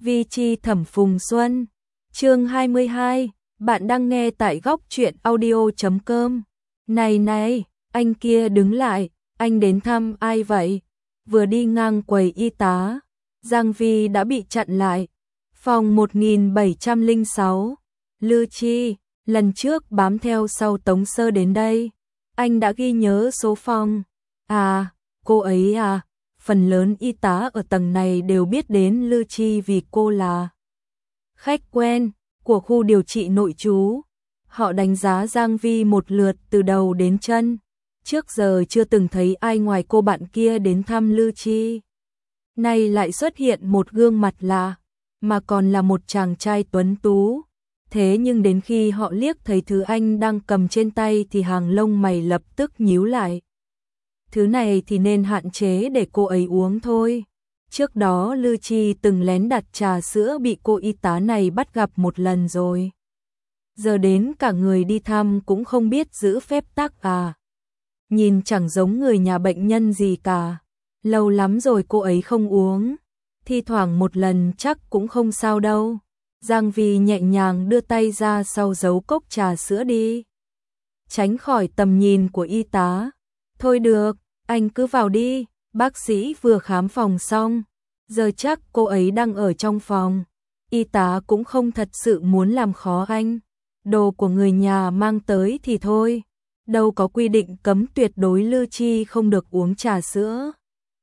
Vi chi Thẩm Phùng Xuân. Chương 22, bạn đang nghe tại góc truyện audio.com. Này, anh kia đứng lại, anh đến thăm ai vậy? Vừa đi ngang quầy y tá, Giang Vi đã bị chặn lại. Phòng 1706. Lư Chi, lần trước bám theo sau Tống Sơ đến đây, anh đã ghi nhớ số phòng. À, cô ấy à, phần lớn y tá ở tầng này đều biết đến Lư Chi vì cô là khách quen của khu điều trị nội trú. Họ đánh giá Giang Vi một lượt từ đầu đến chân. Trước giờ chưa từng thấy ai ngoài cô bạn kia đến thăm Lư Chi. Nay lại xuất hiện một gương mặt lạ, mà còn là một chàng trai tuấn tú. Thế nhưng đến khi họ liếc thấy thứ anh đang cầm trên tay thì hàng lông mày lập tức nhíu lại. Thứ này thì nên hạn chế để cô ấy uống thôi. Trước đó Lư Chi từng lén đặt trà sữa bị cô y tá này bắt gặp một lần rồi. Giờ đến cả người đi thăm cũng không biết giữ phép tắc à. Nhìn chẳng giống người nhà bệnh nhân gì cả. Lâu lắm rồi cô ấy không uống. Thi thoảng một lần chắc cũng không sao đâu. Giang Vi nhẹ nhàng đưa tay ra sau giấu cốc trà sữa đi. Tránh khỏi tầm nhìn của y tá. Thôi được, anh cứ vào đi. Bác sĩ vừa khám phòng xong. Giờ chắc cô ấy đang ở trong phòng. Y tá cũng không thật sự muốn làm khó anh. Đồ của người nhà mang tới thì thôi. Đâu có quy định cấm tuyệt đối Lư Chi không được uống trà sữa.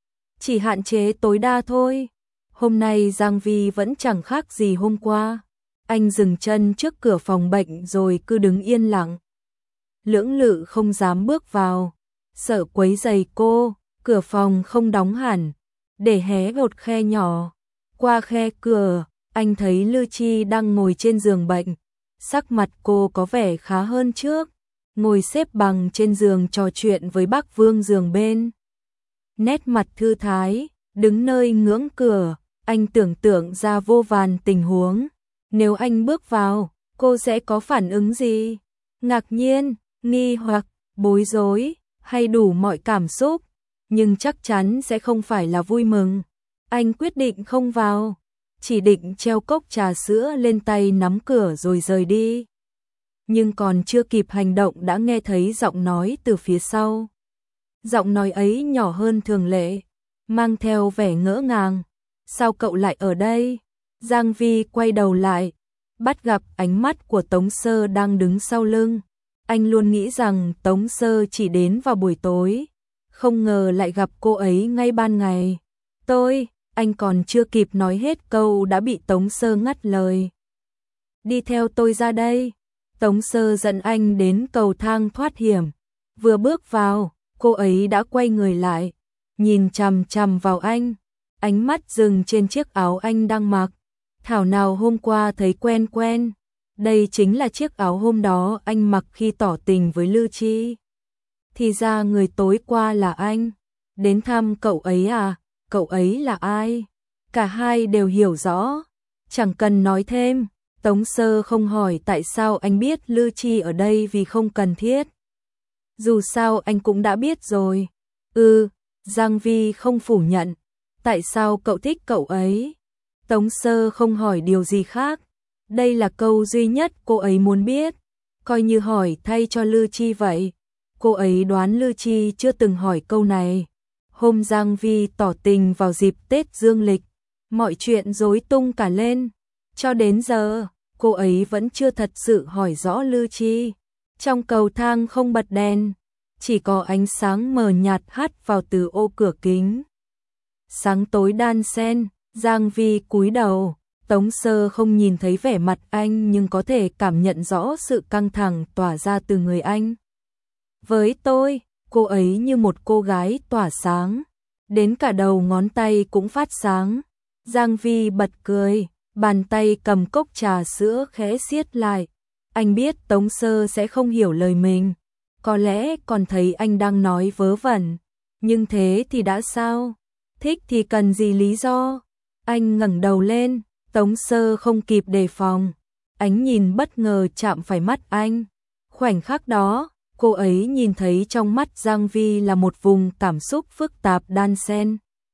Chỉ hạn chế tối đa thôi. Hôm nay Giang Vi vẫn chẳng khác gì hôm qua. Anh dừng chân trước cửa phòng bệnh rồi cứ đứng yên lặng. Lưỡng lự không dám bước vào. Sợ quấy rầy cô, cửa phòng không đóng hẳn. Để hé một khe nhỏ. Qua khe cửa, anh thấy Lư Chi đang ngồi trên giường bệnh. Sắc mặt cô có vẻ khá hơn trước. Ngồi xếp bằng trên giường trò chuyện với bác Vương giường bên. Nét mặt thư thái, đứng nơi ngưỡng cửa, anh tưởng tượng ra vô vàn tình huống. Nếu anh bước vào, cô sẽ có phản ứng gì? Ngạc nhiên, nghi hoặc, bối rối, hay đủ mọi cảm xúc. Nhưng chắc chắn sẽ không phải là vui mừng. Anh quyết định không vào, chỉ định treo cốc trà sữa lên tay nắm cửa rồi rời đi. Nhưng còn chưa kịp hành động đã nghe thấy giọng nói từ phía sau. Giọng nói ấy nhỏ hơn thường lệ, mang theo vẻ ngỡ ngàng. Sao cậu lại ở đây? Giang Vi quay đầu lại, bắt gặp ánh mắt của Tống Sơ đang đứng sau lưng. Anh luôn nghĩ rằng Tống Sơ chỉ đến vào buổi tối, không ngờ lại gặp cô ấy ngay ban ngày. Anh còn chưa kịp nói hết câu đã bị Tống Sơ ngắt lời. Đi theo tôi ra đây. Tống Sơ dẫn anh đến cầu thang thoát hiểm. Vừa bước vào, cô ấy đã quay người lại, nhìn chằm chằm vào anh. Ánh mắt dừng trên chiếc áo anh đang mặc. Thảo nào hôm qua thấy quen quen. Đây chính là chiếc áo hôm đó anh mặc khi tỏ tình với Lư Chi. Thì ra người tối qua là anh. Đến thăm cậu ấy à? Cậu ấy là ai? Cả hai đều hiểu rõ. Chẳng cần nói thêm. Tống Sơ không hỏi tại sao anh biết Lư Chi ở đây vì không cần thiết. Dù sao anh cũng đã biết rồi. Giang Vi không phủ nhận. Tại sao cậu thích cậu ấy? Tống Sơ không hỏi điều gì khác. Đây là câu duy nhất cô ấy muốn biết. Coi như hỏi thay cho Lư Chi vậy. Cô ấy đoán Lư Chi chưa từng hỏi câu này. Hôm Giang Vi tỏ tình vào dịp Tết Dương lịch, mọi chuyện rối tung cả lên. Cho đến giờ, cô ấy vẫn chưa thật sự hỏi rõ Lư Chi. Trong cầu thang không bật đèn, chỉ có ánh sáng mờ nhạt hắt vào từ ô cửa kính. Sáng tối đan xen, Giang Vi cúi đầu. Tống Sơ không nhìn thấy vẻ mặt anh nhưng có thể cảm nhận rõ sự căng thẳng tỏa ra từ người anh. Với tôi, cô ấy như một cô gái tỏa sáng. Đến cả đầu ngón tay cũng phát sáng. Giang Vi bật cười, bàn tay cầm cốc trà sữa khẽ siết lại. Anh biết Tống Sơ sẽ không hiểu lời mình. Có lẽ còn thấy anh đang nói vớ vẩn. Nhưng thế thì đã sao? Thích thì cần gì lý do? Anh ngẩng đầu lên, Tống Sơ không kịp đề phòng. Ánh nhìn bất ngờ chạm phải mắt anh. Khoảnh khắc đó, cô ấy nhìn thấy trong mắt Giang Vi là một vùng cảm xúc phức tạp đan xen.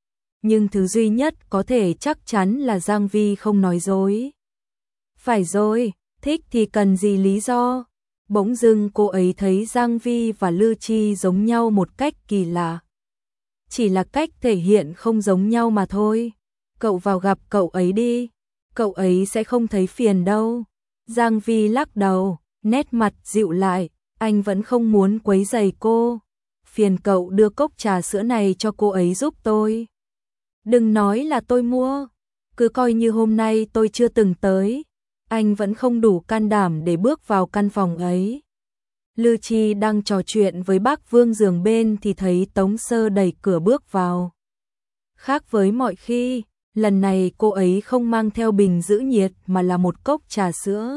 nhưng thứ duy nhất có thể chắc chắn là Giang Vi không nói dối. Phải rồi, thích thì cần gì lý do? Bỗng dưng cô ấy thấy Giang Vi và Lư Chi giống nhau một cách kỳ lạ. Chỉ là cách thể hiện không giống nhau mà thôi. Cậu vào gặp cậu ấy đi, cậu ấy sẽ không thấy phiền đâu. Giang Vi lắc đầu, nét mặt dịu lại, anh vẫn không muốn quấy rầy cô. Phiền cậu đưa cốc trà sữa này cho cô ấy giúp tôi. Đừng nói là tôi mua, cứ coi như hôm nay tôi chưa từng tới. Anh vẫn không đủ can đảm để bước vào căn phòng ấy. Lư Chi đang trò chuyện với bác Vương giường bên thì thấy Tống Sơ đẩy cửa bước vào. Khác với mọi khi, lần này cô ấy không mang theo bình giữ nhiệt mà là một cốc trà sữa.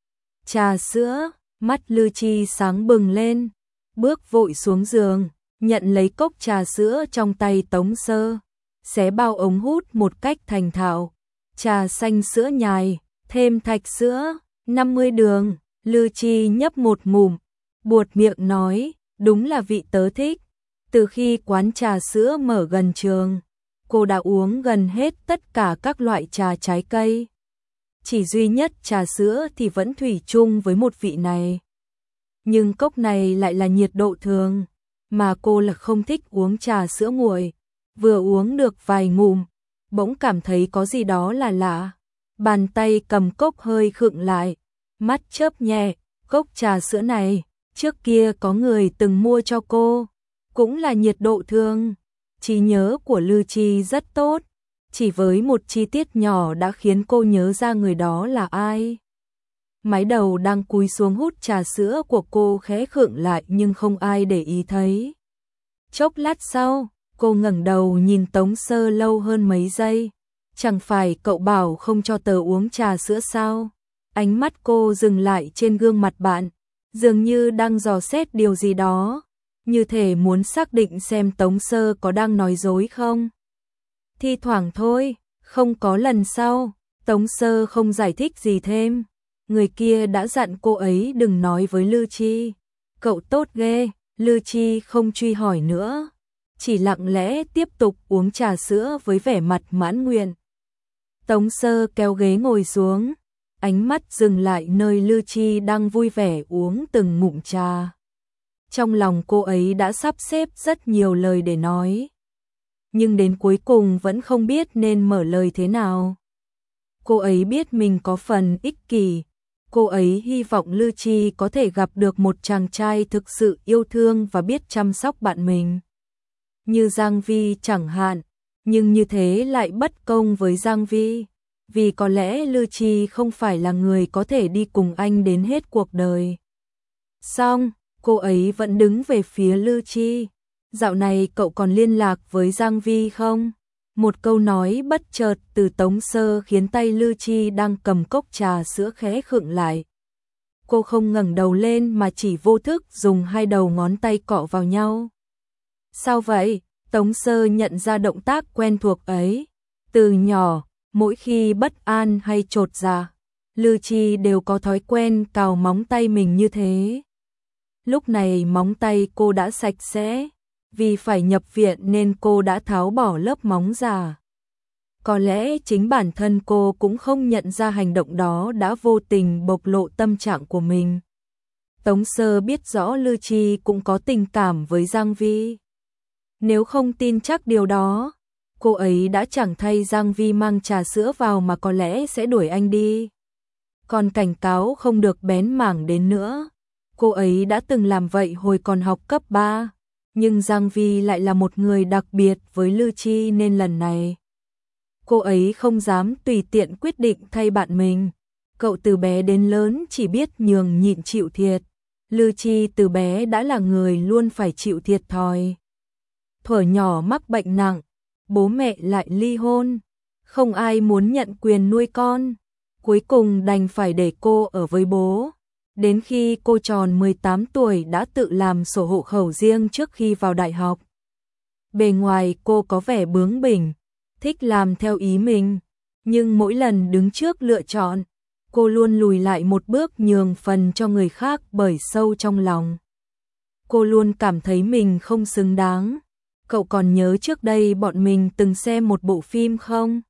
Trà sữa, mắt Lư Chi sáng bừng lên, bước vội xuống giường, nhận lấy cốc trà sữa trong tay Tống Sơ, xé bao ống hút một cách thành thạo. Trà xanh sữa nhài, thêm thạch sữa, 50 đường. Lư Chi nhấp một ngụm, buột miệng nói, đúng là vị tớ thích. Từ khi quán trà sữa mở gần trường, cô đã uống gần hết tất cả các loại trà trái cây. Chỉ duy nhất trà sữa thì vẫn thủy chung với một vị này. Nhưng cốc này lại là nhiệt độ thường, mà cô là không thích uống trà sữa nguội. Vừa uống được vài ngụm, bỗng cảm thấy có gì đó là lạ. Bàn tay cầm cốc hơi khựng lại, mắt chớp nhẹ, cốc trà sữa này, trước kia có người từng mua cho cô, cũng là nhiệt độ thường. Trí nhớ của Lư Chi rất tốt, chỉ với một chi tiết nhỏ đã khiến cô nhớ ra người đó là ai. Mái đầu đang cúi xuống hút trà sữa của cô khẽ khựng lại nhưng không ai để ý thấy. Chốc lát sau, cô ngẩng đầu nhìn Tống Sơ lâu hơn mấy giây. Chẳng phải cậu bảo không cho tớ uống trà sữa sao? Ánh mắt cô dừng lại trên gương mặt bạn, dường như đang dò xét điều gì đó, như thể muốn xác định xem Tống Sơ có đang nói dối không. Thi thoảng thôi, không có lần sau. Tống Sơ không giải thích gì thêm. Người kia đã dặn cô ấy đừng nói với Lư Chi. Cậu tốt ghê. Lư Chi không truy hỏi nữa, chỉ lặng lẽ tiếp tục uống trà sữa với vẻ mặt mãn nguyện. Tống Sơ kéo ghế ngồi xuống, ánh mắt dừng lại nơi Lư Chi đang vui vẻ uống từng ngụm trà. Trong lòng cô ấy đã sắp xếp rất nhiều lời để nói, nhưng đến cuối cùng vẫn không biết nên mở lời thế nào. Cô ấy biết mình có phần ích kỷ, cô ấy hy vọng Lư Chi có thể gặp được một chàng trai thực sự yêu thương và biết chăm sóc bạn mình. Như Giang Vi chẳng hạn, nhưng như thế lại bất công với Giang Vi, vì có lẽ Lư Chi không phải là người có thể đi cùng anh đến hết cuộc đời. Xong, cô ấy vẫn đứng về phía Lư Chi. Dạo này cậu còn liên lạc với Giang Vi không? Một câu nói bất chợt từ Tống Sơ khiến tay Lư Chi đang cầm cốc trà sữa khẽ khựng lại. Cô không ngẩng đầu lên mà chỉ vô thức dùng hai đầu ngón tay cọ vào nhau. Sao vậy? Tống Sơ nhận ra động tác quen thuộc ấy. Từ nhỏ, mỗi khi bất an hay chột dạ, Lư Chi đều có thói quen cào móng tay mình như thế. Lúc này móng tay cô đã sạch sẽ, vì phải nhập viện nên cô đã tháo bỏ lớp móng giả. Có lẽ chính bản thân cô cũng không nhận ra hành động đó đã vô tình bộc lộ tâm trạng của mình. Tống Sơ biết rõ Lư Chi cũng có tình cảm với Giang Vi. Nếu không tin chắc điều đó, cô ấy đã chẳng thay Giang Vi mang trà sữa vào mà có lẽ sẽ đuổi anh đi. Còn cảnh cáo không được bén mảng đến nữa. Cô ấy đã từng làm vậy hồi còn học cấp 3. Nhưng Giang Vi lại là một người đặc biệt với Lư Chi nên lần này cô ấy không dám tùy tiện quyết định thay bạn mình. Cậu từ bé đến lớn chỉ biết nhường nhịn chịu thiệt. Lư Chi từ bé đã là người luôn phải chịu thiệt thòi. Thuở nhỏ mắc bệnh nặng, bố mẹ lại ly hôn, không ai muốn nhận quyền nuôi con. Cuối cùng đành phải để cô ở với bố. Đến khi cô tròn 18 tuổi đã tự làm sổ hộ khẩu riêng trước khi vào đại học. Bề ngoài cô có vẻ bướng bỉnh, thích làm theo ý mình, nhưng mỗi lần đứng trước lựa chọn, cô luôn lùi lại một bước nhường phần cho người khác bởi sâu trong lòng. Cô luôn cảm thấy mình không xứng đáng. cậu còn nhớ trước đây bọn mình từng xem một bộ phim không?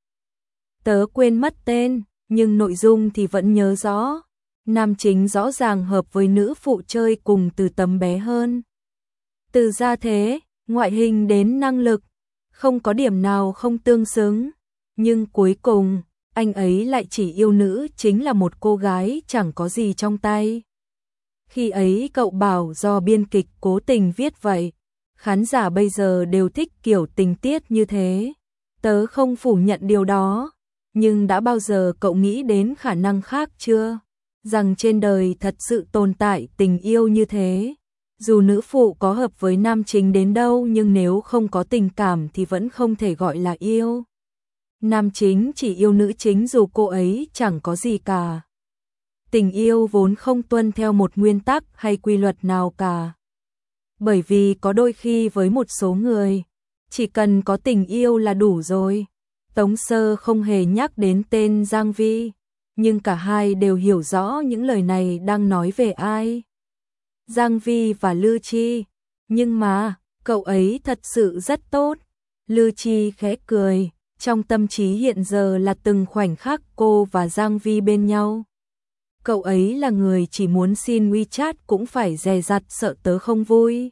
Tớ quên mất tên, nhưng nội dung thì vẫn nhớ rõ. Nam chính rõ ràng hợp với nữ phụ chơi cùng từ tấm bé hơn. Từ gia thế, ngoại hình đến năng lực, không có điểm nào không tương xứng. Nhưng cuối cùng, anh ấy lại chỉ yêu nữ chính là một cô gái chẳng có gì trong tay. Khi ấy cậu bảo do biên kịch cố tình viết vậy. Khán giả bây giờ đều thích kiểu tình tiết như thế. Tớ không phủ nhận điều đó. Nhưng đã bao giờ cậu nghĩ đến khả năng khác chưa? Rằng trên đời thật sự tồn tại tình yêu như thế. Dù nữ phụ có hợp với nam chính đến đâu nhưng nếu không có tình cảm thì vẫn không thể gọi là yêu. Nam chính chỉ yêu nữ chính dù cô ấy chẳng có gì cả. Tình yêu vốn không tuân theo một nguyên tắc hay quy luật nào cả. Bởi vì có đôi khi với một số người, chỉ cần có tình yêu là đủ rồi. Tống Sơ không hề nhắc đến tên Giang Vi, nhưng cả hai đều hiểu rõ những lời này đang nói về ai. Giang Vi và Lư Chi, nhưng mà, cậu ấy thật sự rất tốt. Lư Chi khẽ cười, trong tâm trí hiện giờ là từng khoảnh khắc cô và Giang Vi bên nhau. Cậu ấy là người chỉ muốn xin WeChat cũng phải dè dặt sợ tớ không vui.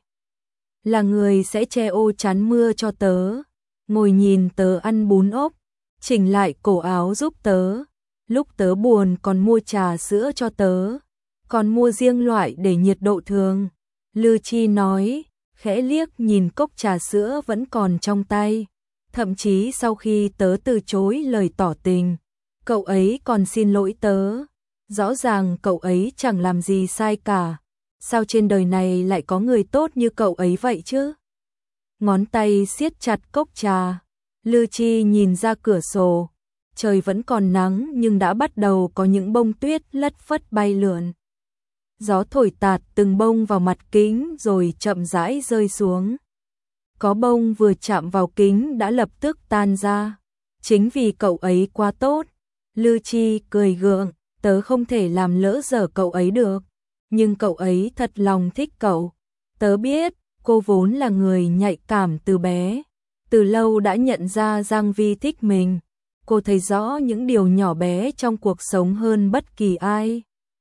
Là người sẽ che ô chắn mưa cho tớ, ngồi nhìn tớ ăn bún ốc, chỉnh lại cổ áo giúp tớ. Lúc tớ buồn còn mua trà sữa cho tớ, còn mua riêng loại để nhiệt độ thường. Lư Chi nói, khẽ liếc nhìn cốc trà sữa vẫn còn trong tay. Thậm chí sau khi tớ từ chối lời tỏ tình, cậu ấy còn xin lỗi tớ. Rõ ràng cậu ấy chẳng làm gì sai cả. Sao trên đời này lại có người tốt như cậu ấy vậy chứ? Ngón tay siết chặt cốc trà. Lư Chi nhìn ra cửa sổ. Trời vẫn còn nắng nhưng đã bắt đầu có những bông tuyết lất phất bay lượn. Gió thổi tạt từng bông vào mặt kính rồi chậm rãi rơi xuống. Có bông vừa chạm vào kính đã lập tức tan ra. Chính vì cậu ấy quá tốt. Lư Chi cười gượng, tớ không thể làm lỡ dở cậu ấy được. Nhưng cậu ấy thật lòng thích cậu. Tớ biết, cô vốn là người nhạy cảm từ bé. Từ lâu đã nhận ra Giang Vi thích mình. Cô thấy rõ những điều nhỏ bé trong cuộc sống hơn bất kỳ ai.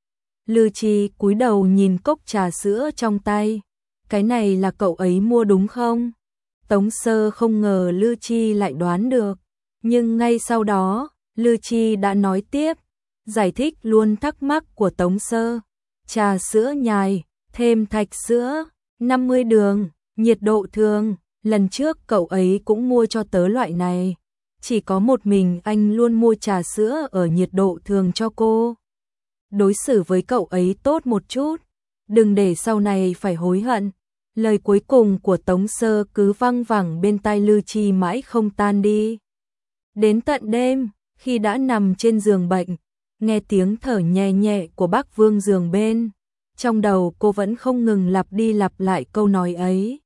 Lư Chi cúi đầu nhìn cốc trà sữa trong tay. Cái này là cậu ấy mua đúng không? Tống Sơ không ngờ Lư Chi lại đoán được. Nhưng ngay sau đó, Lư Chi đã nói tiếp, giải thích luôn thắc mắc của Tống Sơ. Trà sữa nhài, thêm thạch sữa, 50 đường, nhiệt độ thường. Lần trước cậu ấy cũng mua cho tớ loại này. Chỉ có một mình anh luôn mua trà sữa ở nhiệt độ thường cho cô. Đối xử với cậu ấy tốt một chút, đừng để sau này phải hối hận. Lời cuối cùng của Tống Sơ cứ văng vẳng bên tai Lư Chi mãi không tan đi. Đến tận đêm, khi đã nằm trên giường bệnh, nghe tiếng thở nhẹ nhẹ của bác Vương giường bên, trong đầu cô vẫn không ngừng lặp đi lặp lại câu nói ấy.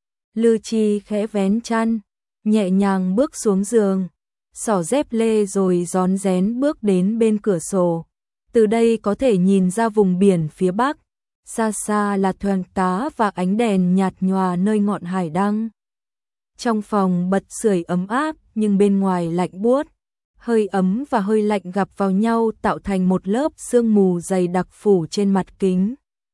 Lư Chi khẽ vén chăn, nhẹ nhàng bước xuống giường, xỏ dép lê rồi rón rén bước đến bên cửa sổ. Từ đây có thể nhìn ra vùng biển phía bắc, xa xa là thuyền cá và ánh đèn nhạt nhòa nơi ngọn hải đăng. Trong phòng bật sưởi ấm áp nhưng bên ngoài lạnh buốt, hơi ấm và hơi lạnh gặp vào nhau tạo thành một lớp sương mù dày đặc phủ trên mặt kính.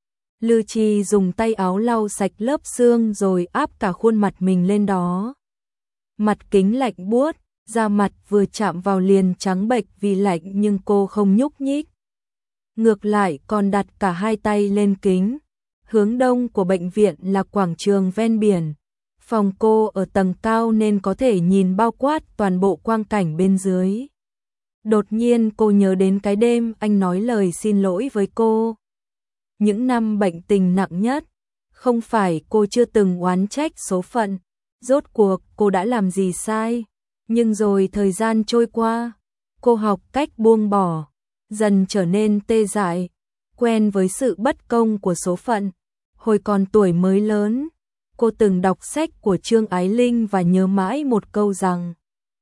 Lư Chi dùng tay áo lau sạch lớp sương rồi áp cả khuôn mặt mình lên đó. Mặt kính lạnh buốt, da mặt vừa chạm vào liền trắng bệch vì lạnh nhưng cô không nhúc nhích. Ngược lại còn đặt cả hai tay lên kính. Hướng đông của bệnh viện là quảng trường ven biển. Phòng cô ở tầng cao nên có thể nhìn bao quát toàn bộ quang cảnh bên dưới. Đột nhiên cô nhớ đến cái đêm anh nói lời xin lỗi với cô. Những năm bệnh tình nặng nhất, không phải cô chưa từng oán trách số phận, rốt cuộc cô đã làm gì sai. Nhưng rồi thời gian trôi qua, cô học cách buông bỏ, dần trở nên tê dại, quen với sự bất công của số phận. Hồi còn tuổi mới lớn, cô từng đọc sách của Trương Ái Linh và nhớ mãi một câu rằng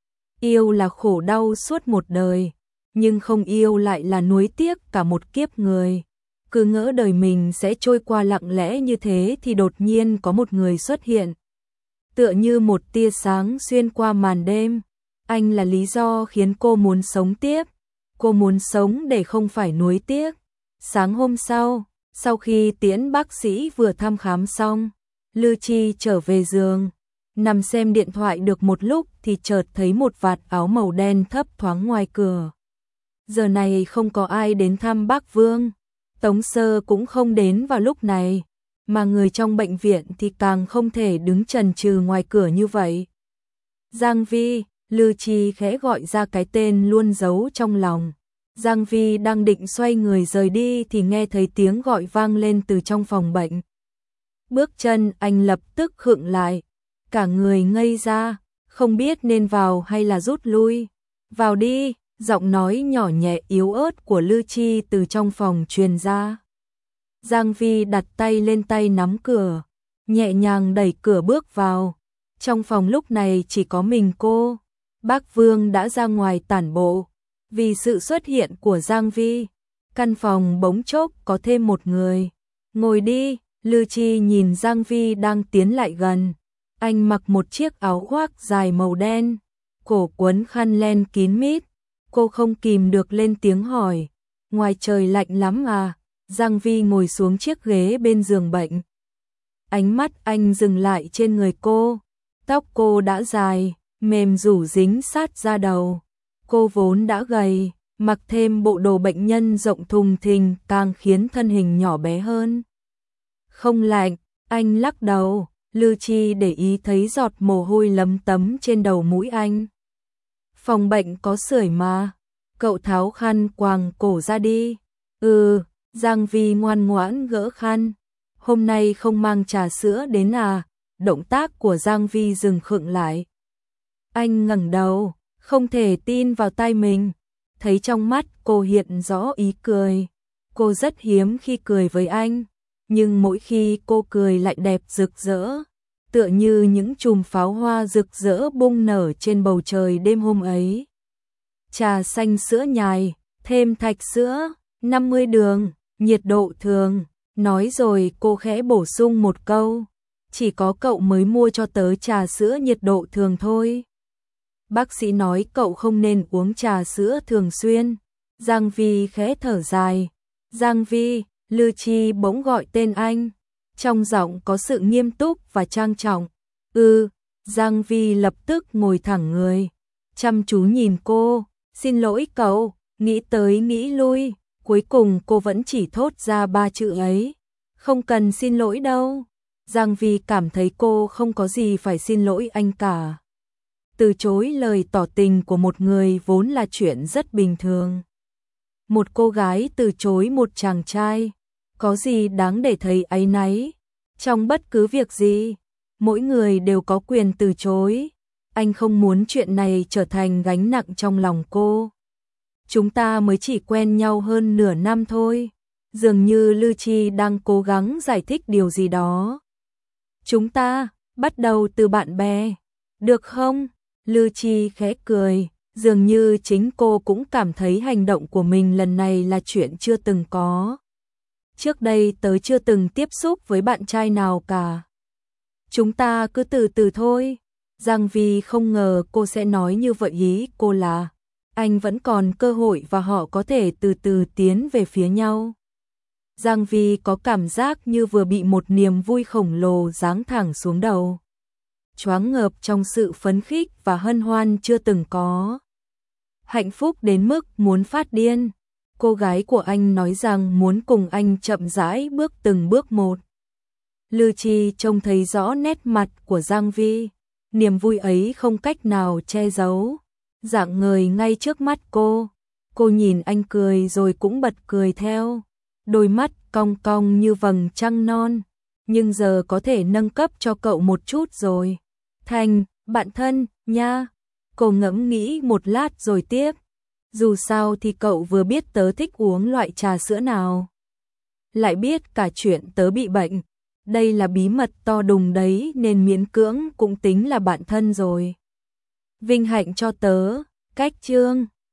yêu là khổ đau suốt một đời, nhưng không yêu lại là nuối tiếc cả một kiếp người. Cứ ngỡ đời mình sẽ trôi qua lặng lẽ như thế thì đột nhiên có một người xuất hiện. tựa như một tia sáng xuyên qua màn đêm. Anh là lý do khiến cô muốn sống tiếp. Cô muốn sống để không phải nuối tiếc. Sáng hôm sau khi tiễn bác sĩ vừa thăm khám xong, Lư Chi trở về giường, nằm xem điện thoại được một lúc thì chợt thấy một vạt áo màu đen thấp thoáng ngoài cửa. Giờ này không có ai đến thăm bác Vương, Tống Sơ cũng không đến vào lúc này, mà người trong bệnh viện thì càng không thể đứng chần chừ ngoài cửa như vậy. Giang Vi, Lư Chi khẽ gọi ra cái tên luôn giấu trong lòng. Giang Vi đang định xoay người rời đi thì nghe thấy tiếng gọi vang lên từ trong phòng bệnh. Bước chân anh lập tức khựng lại, cả người ngây ra, không biết nên vào hay là rút lui. Vào đi, giọng nói nhỏ nhẹ yếu ớt của Lư Chi từ trong phòng truyền ra. Giang Vi đặt tay lên tay nắm cửa, nhẹ nhàng đẩy cửa bước vào. Trong phòng lúc này chỉ có mình cô. Bác Vương đã ra ngoài tản bộ. Vì sự xuất hiện của Giang Vi, căn phòng bỗng chốc có thêm một người. Ngồi đi, Lư Chi nhìn Giang Vi đang tiến lại gần. Anh mặc một chiếc áo khoác dài màu đen, cổ quấn khăn len kín mít. Cô không kìm được lên tiếng hỏi, ngoài trời lạnh lắm à? Giang Vi ngồi xuống chiếc ghế bên giường bệnh. Ánh mắt anh dừng lại trên người cô. Tóc cô đã dài, mềm rủ dính sát da đầu. Cô vốn đã gầy, mặc thêm bộ đồ bệnh nhân rộng thùng thình càng khiến thân hình nhỏ bé hơn. Không lạnh, anh lắc đầu. Lư Chi để ý thấy giọt mồ hôi lấm tấm trên đầu mũi anh. Phòng bệnh có sưởi mà. Cậu tháo khăn quàng cổ ra đi. Giang Vi ngoan ngoãn gỡ khăn. Hôm nay không mang trà sữa đến à? Động tác của Giang Vi dừng khựng lại. Anh ngẩng đầu, không thể tin vào tai mình. Thấy trong mắt cô hiện rõ ý cười. Cô rất hiếm khi cười với anh, nhưng mỗi khi cô cười lại đẹp rực rỡ, tựa như những chùm pháo hoa rực rỡ bung nở trên bầu trời đêm hôm ấy. Trà xanh sữa nhài, thêm thạch sữa, 50 đường, nhiệt độ thường. Nói rồi cô khẽ bổ sung một câu, chỉ có cậu mới mua cho tớ trà sữa nhiệt độ thường thôi. Bác sĩ nói cậu không nên uống trà sữa thường xuyên. Giang Vi khẽ thở dài. Giang Vi, Lư Chi bỗng gọi tên anh. Trong giọng có sự nghiêm túc và trang trọng. Giang Vi lập tức ngồi thẳng người. Chăm chú nhìn cô. Xin lỗi cậu, nghĩ tới nghĩ lui. Cuối cùng cô vẫn chỉ thốt ra 3 chữ ấy. Không cần xin lỗi đâu. Giang Vi cảm thấy cô không có gì phải xin lỗi anh cả. Từ chối lời tỏ tình của một người vốn là chuyện rất bình thường. Một cô gái từ chối một chàng trai, có gì đáng để thấy áy náy? Trong bất cứ việc gì, mỗi người đều có quyền từ chối. Anh không muốn chuyện này trở thành gánh nặng trong lòng cô. Chúng ta mới chỉ quen nhau hơn nửa năm thôi. Dường như Lư Chi đang cố gắng giải thích điều gì đó. Chúng ta bắt đầu từ bạn bè, được không? Lư Chi khẽ cười, dường như chính cô cũng cảm thấy hành động của mình lần này là chuyện chưa từng có. Trước đây tớ chưa từng tiếp xúc với bạn trai nào cả. Chúng ta cứ từ từ thôi. Giang Vi không ngờ cô sẽ nói như vậy, ý cô là anh vẫn còn cơ hội và họ có thể từ từ tiến về phía nhau. Giang Vi có cảm giác như vừa bị một niềm vui khổng lồ giáng thẳng xuống đầu. Choáng ngợp trong sự phấn khích và hân hoan chưa từng có. Hạnh phúc đến mức muốn phát điên. Cô gái của anh nói rằng muốn cùng anh chậm rãi bước từng bước một. Lư Chi trông thấy rõ nét mặt của Giang Vi. Niềm vui ấy không cách nào che giấu. Rạng ngời ngay trước mắt cô. Cô nhìn anh cười rồi cũng bật cười theo. Đôi mắt cong cong như vầng trăng non. Nhưng giờ có thể nâng cấp cho cậu một chút rồi. Thành, bạn thân, nha. Cô ngẫm nghĩ một lát rồi tiếp. Dù sao thì cậu vừa biết tớ thích uống loại trà sữa nào. Lại biết cả chuyện tớ bị bệnh. Đây là bí mật to đùng đấy nên miễn cưỡng cũng tính là bạn thân rồi. Vinh hạnh cho tớ, cách chương.